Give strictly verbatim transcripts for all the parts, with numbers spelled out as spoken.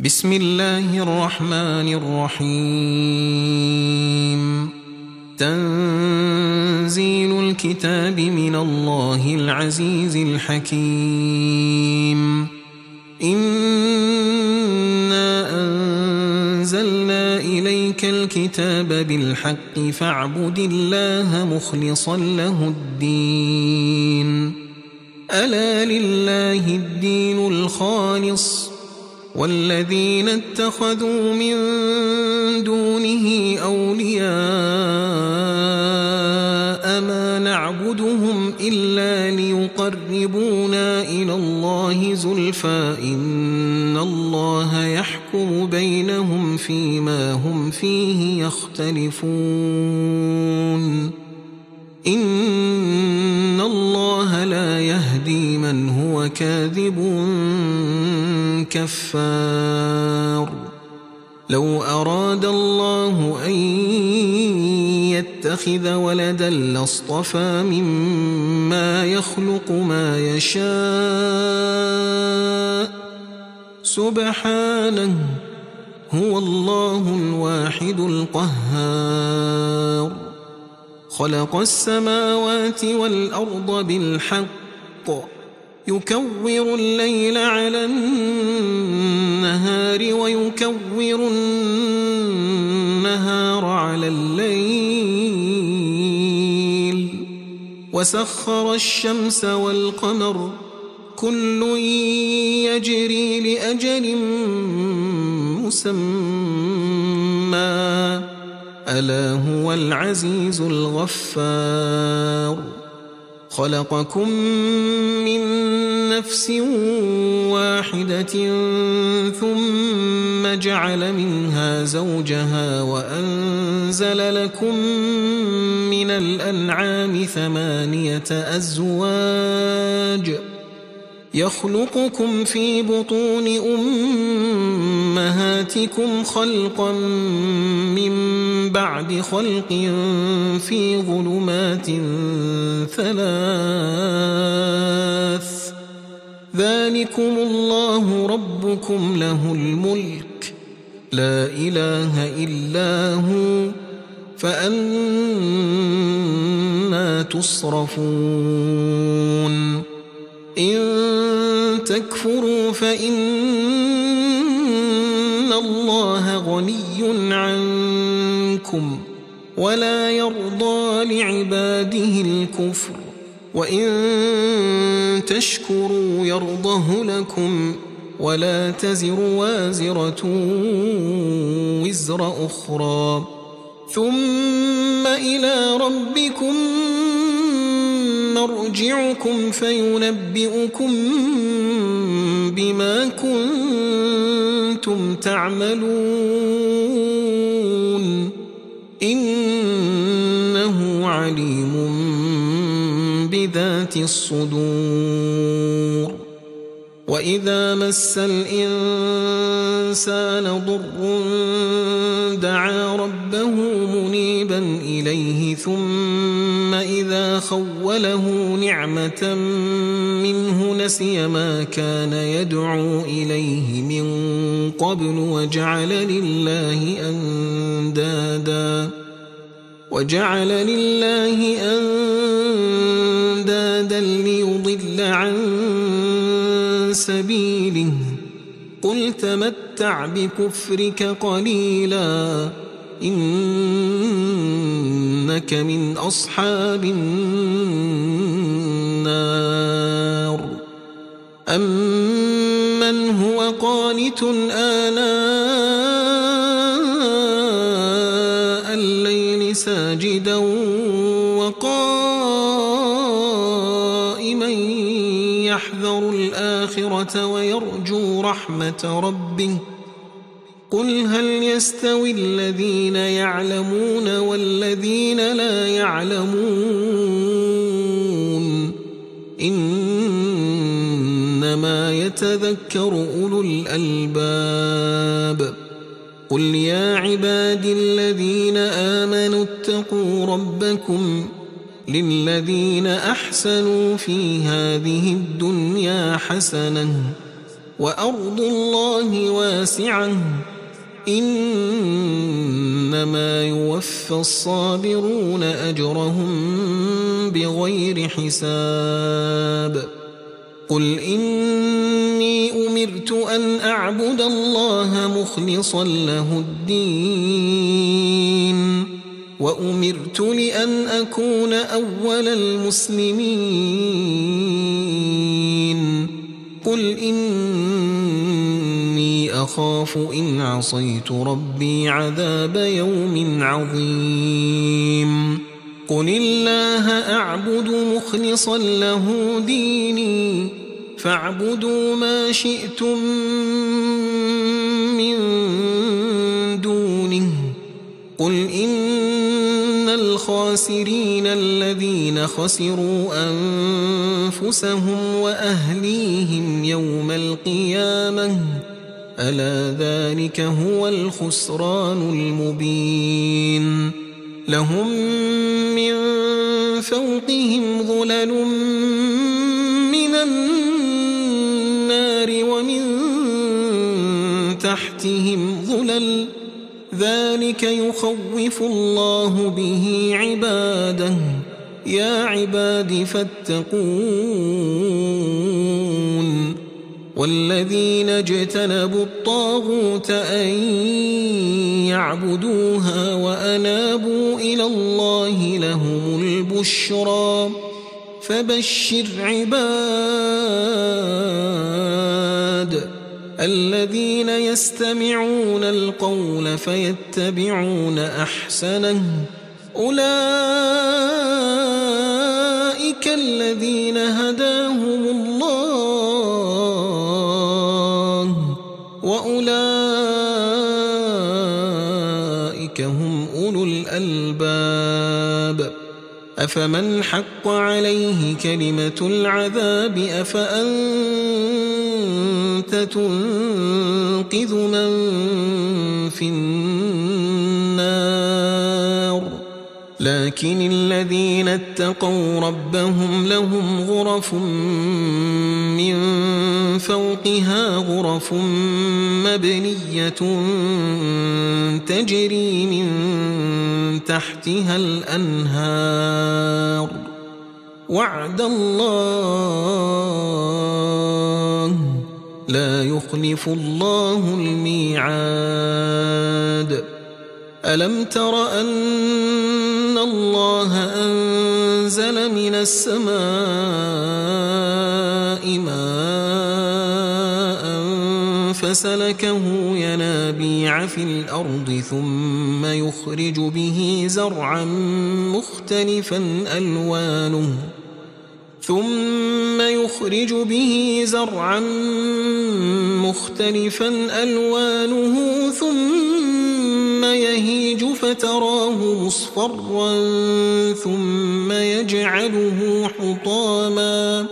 بسم الله الرحمن الرحيم. تنزيل الكتاب من الله العزيز الحكيم. إنا أنزلنا إليك الكتاب بالحق فاعبد الله مخلصا له الدين. ألا لله الدين الخالص والذين اتخذوا من دونه أولياء ما نعبدهم إلا ليقربونا إلى الله زلفى إن الله يحكم بينهم فيما هم فيه يختلفون. إن الله لا يهدي من هو كاذب كفار. لو أراد الله أن يتخذ ولدا لاصطفى مما يخلق ما يشاء سبحانه هو الله الواحد القهار. خلق السماوات والأرض بالحق يكور الليل على النهار ويكور النهار على الليل وسخر الشمس والقمر كل يجري لأجل مسمى ألا هو العزيز الغفار. خلقكم من نفس واحدة ثم جعل منها زوجها وأنزل لكم من الأنعام ثمانية أزواج يخلقكم في بطون أمهاتكم خلقا من بعد خلق في ظلمات ثلاث ذلكم الله ربكم له الملك لا إله إلا هو فأنى تصرفون. إن تكفروا فإن الله غني عنكم ولا يرضى لعباده الكفر وإن تشكروا يرضه لكم ولا تزر وازرة وزر أخرى ثم إلى ربكم مرجعكم فينبئكم بما كنتم تعملون إنه عليم بذات الصدور. وإذا مس الإنسان ضر دعا ربه منيبا إليه ثم إذا خوله نعمة منه نسي ما كان يدعو إليه من قبل وجعل لله أندادا وجعل لله أندادا ليضل عن سبيله قل تمتع بكفرك قليلا إنك من أصحاب النار. أمن هو قانت آناء الليل ساجدا وقائما يحذر الآخرة ويرجو رحمة ربه قل هل يستوي الذين يعلمون والذين لا يعلمون إنما يتذكر أولو الألباب. قل يا عبادي الذين آمنوا اتقوا ربكم للذين أحسنوا في هذه الدنيا حسنة وأرض الله واسعة إنما يوفى الصابرون أجرهم بغير حساب قل إني أمرت أن أعبد الله مخلصا له الدين وأمرت لأن أكون أول المسلمين قل إني أخاف إن عصيت ربي عذاب يوم عظيم قل الله أعبد مخلصا له ديني فاعبدوا ما شئتم من دونه قل إن الخاسرين الذين خسروا أنفسهم وأهليهم يوم القيامة ألا ذلك هو الخسران المبين لهم من فوقهم ظلل من النار ومن تحتهم ظلل ذلك يخوف الله به عباده يا عباد فاتقون والذين اجتنبوا الطاغوت أن يعبدوها وأنابوا إلى الله لهم البشرى فبشر عباد الذين يستمعون القول فيتبعون أحسنه أولئك الذين هداهم الله وأولئك هم أولو الألباب أفمن حق عليه كلمة العذاب أفأنت تنقذ من في النار لكن الذين اتقوا ربهم لهم غرف من فوقها غرف مبنية تجري من تحتها الأنهار وعد الله لا يخلف الله الميعاد ألم تر أن الله أنزل من السماء ماء فسلكه ينابيع في الأرض ثم يخرج به زرعا مختلفا ألوانه ثم يخرج به زرعا مختلفا ألوانه ثم يهيج فتراه مصفرا ثم يجعله حطاما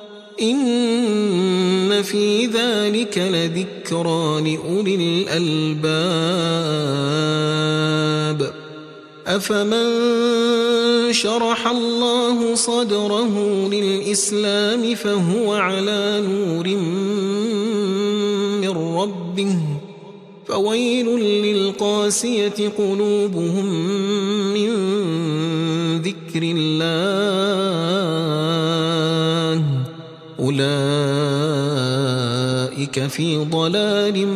إن في ذلك لذكرى لأولي الألباب أفمن شرح الله صدره للإسلام فهو على نور من ربه فويل للقاسية قلوبهم من ذكر الله أولئك في ضلال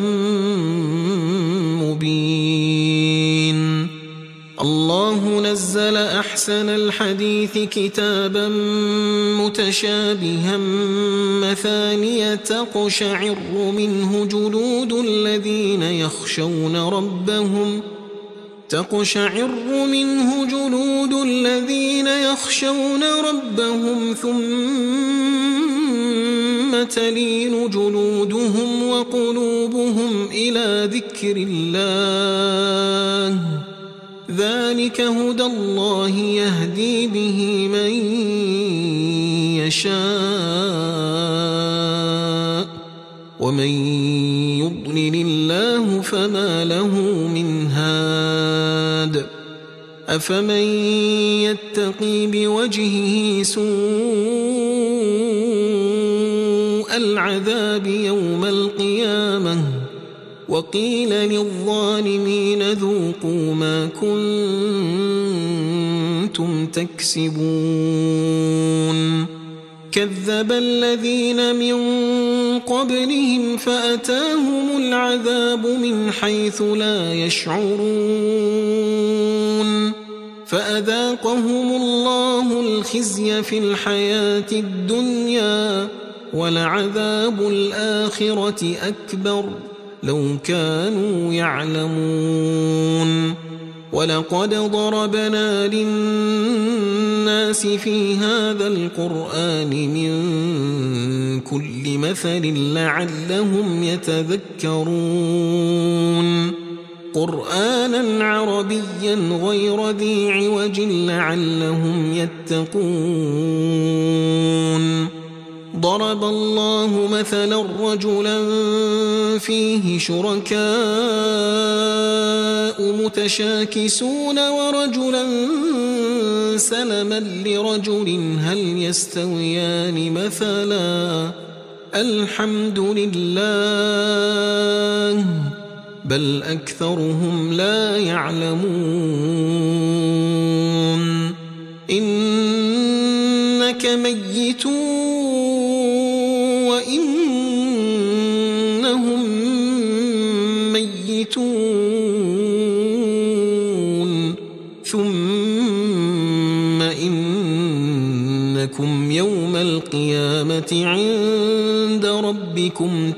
مبين الله نزل أحسن الحديث كتابا متشابها مثانية تقشعر منه جلود الذين يخشون ربهم تقشعر منه جلود الذين يخشون ربهم ثم تلين جلودهم وقلوبهم إلى ذكر الله ذلك هدى الله يهدي به من يشاء ومن يضلل الله فما له من هاد أفمن يتقي بوجهه سوء العذاب يوم القيامة وقيل للظالمين ذوقوا ما كنتم تكسبون كذب الذين من قبلهم فأتاهم العذاب من حيث لا يشعرون فأذاقهم الله الخزي في الحياة الدنيا ولعذاب الآخرة أكبر لو كانوا يعلمون ولقد ضربنا للناس في هذا القرآن من كل مثل لعلهم يتذكرون قرآنا عربيا غير ذي عوج لعلهم يتقون ضرب الله مثلا رجلا فيه شركاء متشاكسون ورجلا سلما لرجل هل يستويان مثلا الحمد لله بل أكثرهم لا يعلمون إنك ميت وإنهم ميتون ثم إنكم يوم القيامة عند ربكم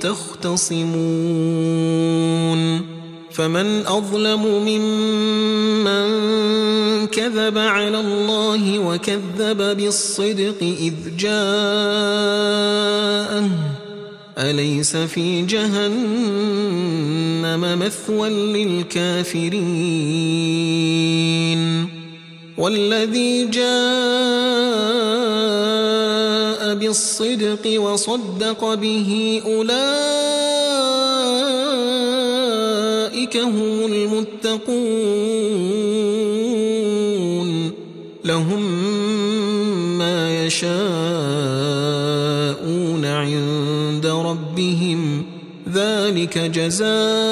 تختصمون فمن أظلم ممن كذب على الله وكذب بالصدق إذ جاءه أليس في جهنم مثوى للكافرين والذي جاء بالصدق وصدق به أولئك هم المتقون لهم ما يشاءون عند ربهم ذلك جزاء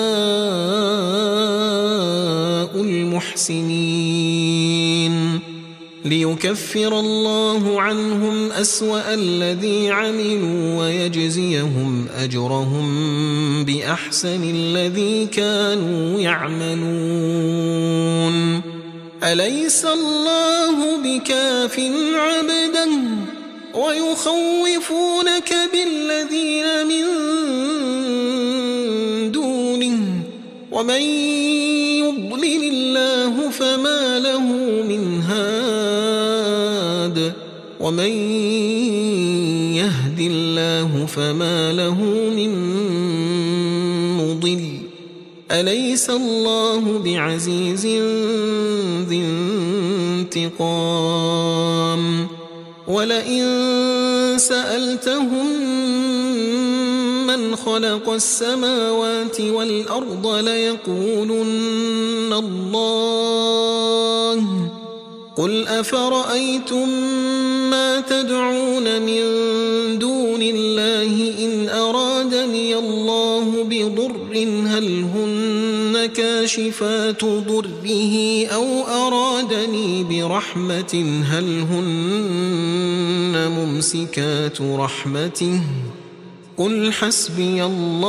المحسنين ليكفر الله عنهم أسوأ الذي عملوا ويجزيهم أجرهم بأحسن الذي كانوا يعملون أليس الله بكاف عبدا ويخوفونك بالذين من دونه ومن يضلل الله فما له من هاد ومن يهد الله فما له من مضل أليس الله بعزيز ذي انتقام ولئن سألتهم من خلق السماوات والأرض ليقولن الله قل أفرأيتم ما تدعون من دون الله إن أرادني الله بضر هل هن كاشفات ضره أو أرادني برحمة هل هن ممسكات رحمته قل حسبي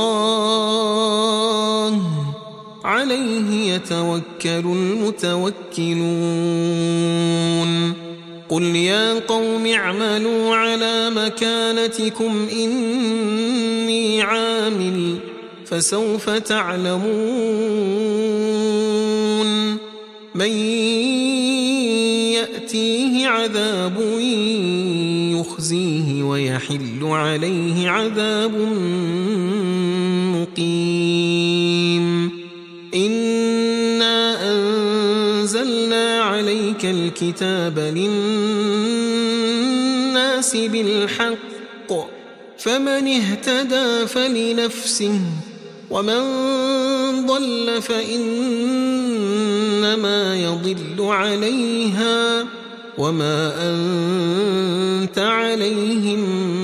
الله عليه يتوكل المتوكلون قل يا قوم اعملوا على مكانتكم إني عامل فسوف تعلمون من يأتيه عذاب يخزيه ويحل عليه عذاب مقيم إنا أنزلنا عليك الكتاب للناس بالحق فمن اهتدى فلنفسه ومن ضل فإنما يضل عليها وما أنت عليهم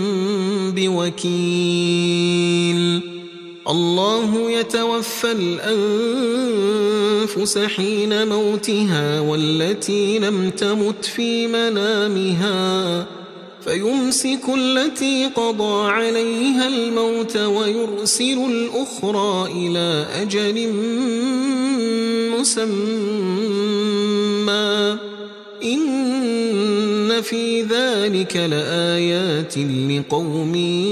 بوكيل الله يتوفى الأنفس حين موتها والتي لم تمت في منامها فيمسك التي قضى عليها الموت ويرسل الأخرى إلى أجل مسمى إن في ذلك لآيات لقوم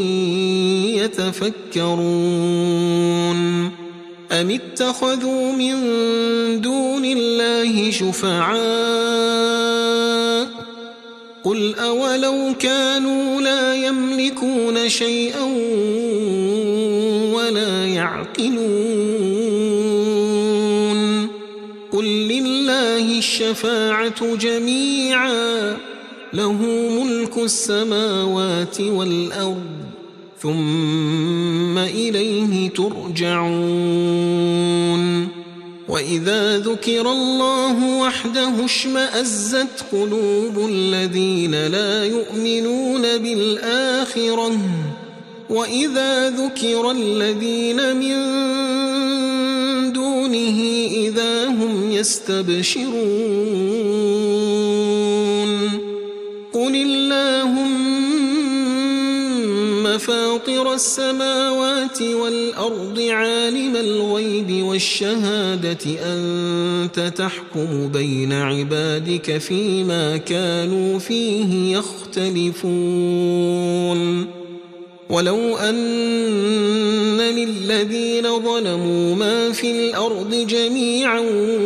يتفكرون أم اتخذوا من دون الله شفعاء قل أولو كانوا لا يملكون شيئا ولا يعقلون قل لله الشفاعة جميعا له ملك السماوات والأرض ثم إليه ترجعون وإذا ذكر الله وحده اشمأزت قلوب الذين لا يؤمنون بالآخرة وإذا ذكر الذين من دونه إذا هم يستبشرون قل اللهم فاطر السماوات والأرض عالم الغيب والشهادة أنت تحكم بين عبادك فيما كانوا فيه يختلفون ولو أن للذين ظلموا ما في الأرض جميعا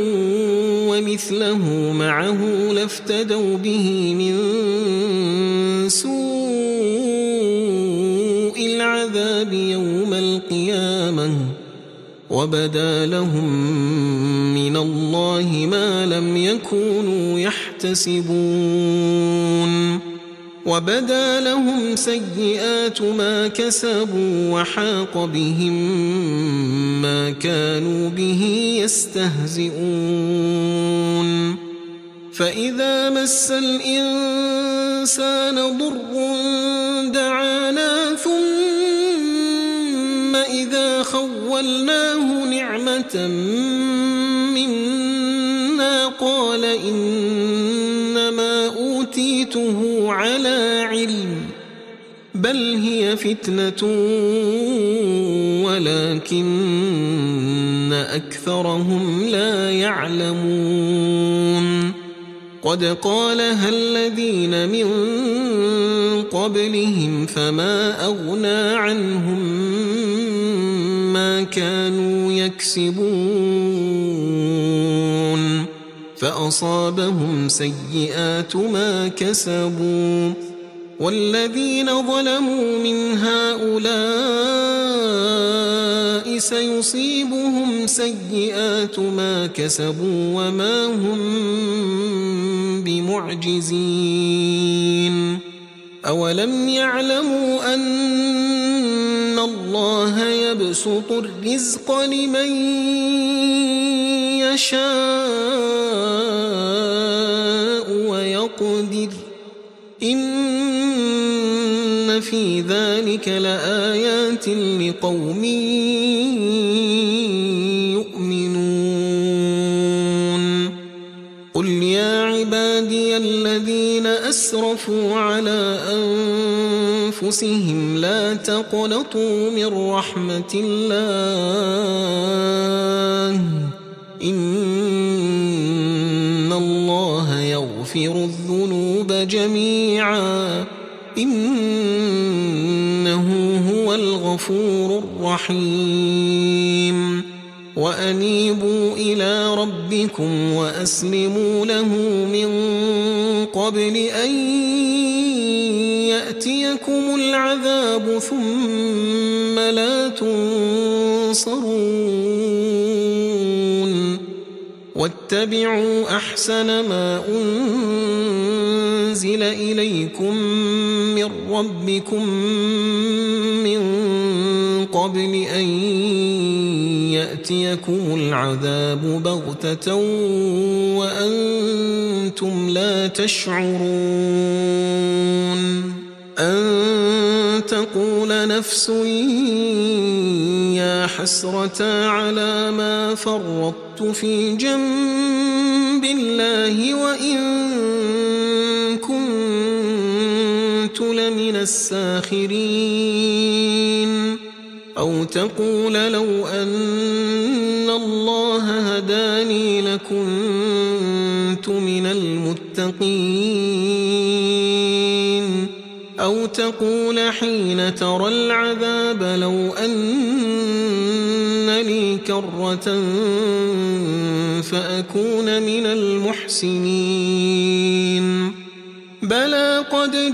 ومثله معه لافتدوا به من سوء العذاب يوم القيامة وبدا لهم من الله ما لم يكونوا يحتسبون وبدا لهم سيئات ما كسبوا وحاق بهم ما كانوا به يستهزئون فإذا مس الإنسان ضر دعانا ثم إذا خولناه نعمة منا قال إنما أوتيته على علم بل هي فتنة ولكن أكثرهم لا يعلمون قد قالها الذين من قبلهم فما أغنى عنهم ما كانوا يكسبون فأصابهم سيئات ما كسبوا والذين ظلموا من هؤلاء سيصيبهم سيئات ما كسبوا وما هم بمعجزين أولم يعلموا أن الله يبسط الرزق لمن يشاء ويقدر إن في ذلك لآيات لقوم يؤمنون قل يا عبادي الذين أسرفوا على أنفسهم لا تقنطوا من رحمة الله إن الله يغفر الذنوب جميعا إنه هو الغفور الرحيم وأنيبوا إلى ربكم وأسلموا له من قبل أن يأتيكم العذاب ثم لا تنصرون واتبعوا أحسن ما أنزل إليكم من ربكم من قبل أن يأتيكم العذاب بغتة وأنتم لا تشعرون أن تقول نفس يا حسرة على ما فرطت في جنب الله وإن كنت لمن الساخرين أو تقول لو أن الله هداني لكنت من المتقين أو تقول حين ترى العذاب لو أن لي كرة فأكون من المحسنين بلى قد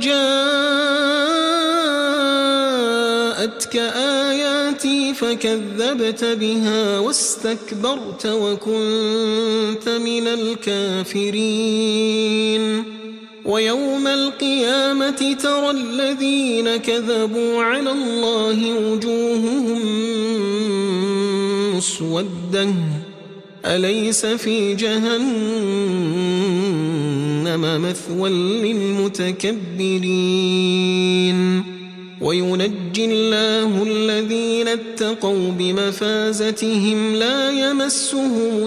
جاءتك آياتي فكذبت بها واستكبرت وكنت من الكافرين ويوم القيامة ترى الذين كذبوا على الله وجوههم مسودة أليس في جهنم مثوى للمتكبرين وينجي الله الذين اتقوا بمفازتهم لا يمسهم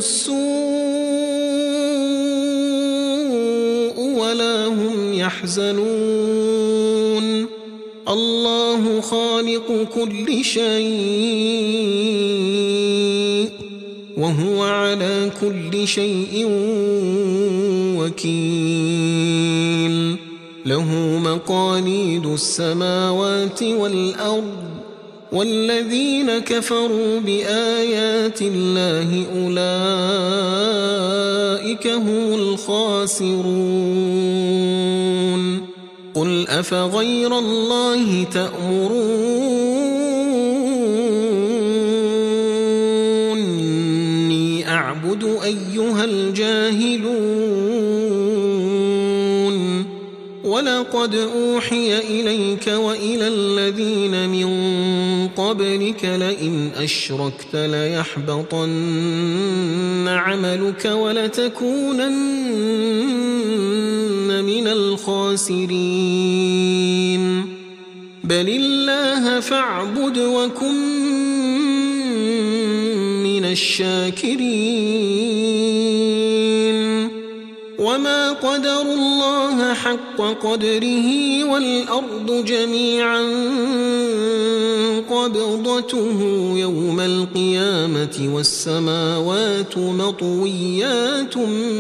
السوء ولا هم يحزنون الله خالق كل شيء وهو على كل شيء وكيل له مقاليد السماوات والأرض والذين كفروا بآيات الله أولئك هم الخاسرون قل أفغير الله تأمروني أعبد أيها الجاهلون ولقد أوحي إليك وإلى الذين من قبلك لئن أشركت ليحبطن عملك ولتكونن من الخاسرين بل الله فاعبد وكن من الشاكرين وما قدروا الله حق قدره والأرض جميعا قبضته يوم القيامة والسماوات مطويات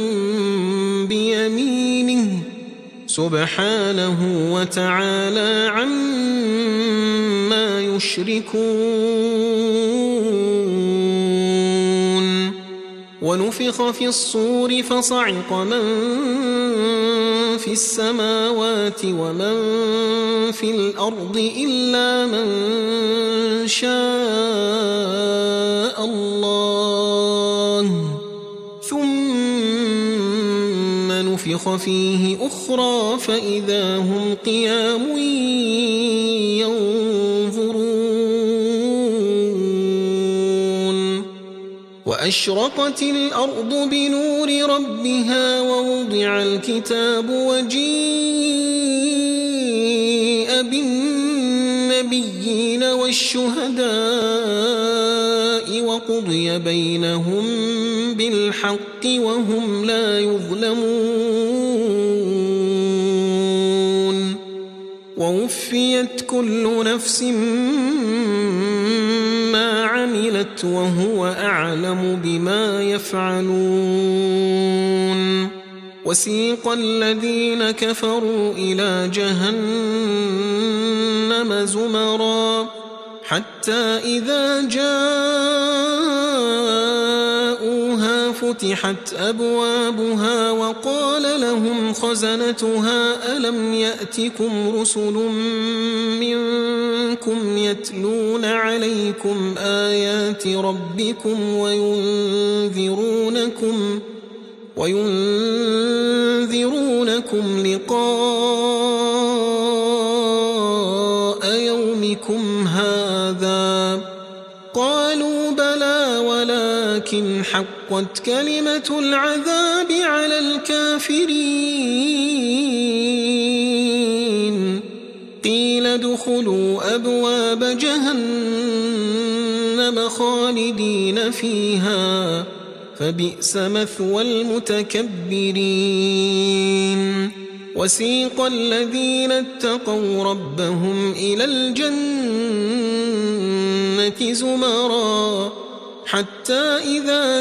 بيمينه سبحانه وتعالى عما يشركون ونفخ في الصور فصعق من في السماوات ومن في الأرض إلا من شاء الله ثم نفخ فيه أخرى فإذا هم قيام ينظرون وأشرقت الأرض بنور ربها ووضع الكتاب وجيء بالنبيين والشهداء وقضي بينهم بالحق وهم لا يظلمون ووفيت كل نفس ما عملت وهو أعلم بما يفعلون وسيق الذين كفروا إلى جهنم زمرا حتى إذا جاءوها فتحت أبوابها وقال لهم خزنتها ألم يأتكم رسل منكم يتلون عليكم آيات ربكم وينذرونكم وينذرونكم لقاء يومكم هذا قالوا بلى ولكن حقت كلمة العذاب على الكافرين قيل ادخلوا أبواب جهنم خالدين فيها فبئس مثوى المتكبرين وسيق الذين اتقوا ربهم إلى الجنة زمرا حتى إذا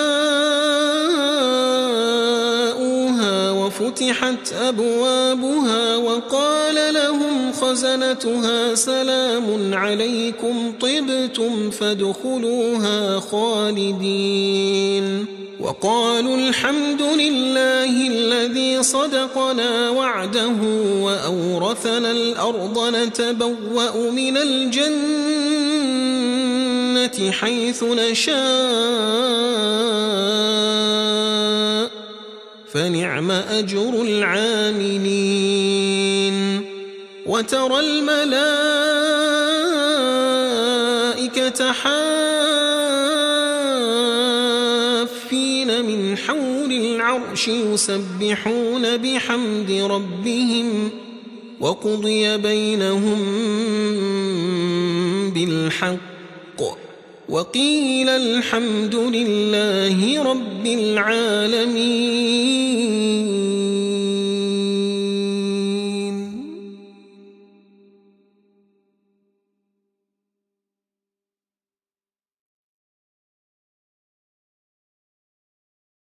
جاءوها وفتحت أبوابها وقال لهم خزنتها سلام عليكم طبتم فادخلوها خالدين وقالوا الحمد لله الذي صدقنا وعده وأورثنا الأرض نتبوأ من الجنة حيث نشاء فنعم أجر العاملين وترى الملائكة حافين من حول العرش يسبحون بحمد ربهم وقضي بينهم بالحق وقيل الحمد لله رب العالمين.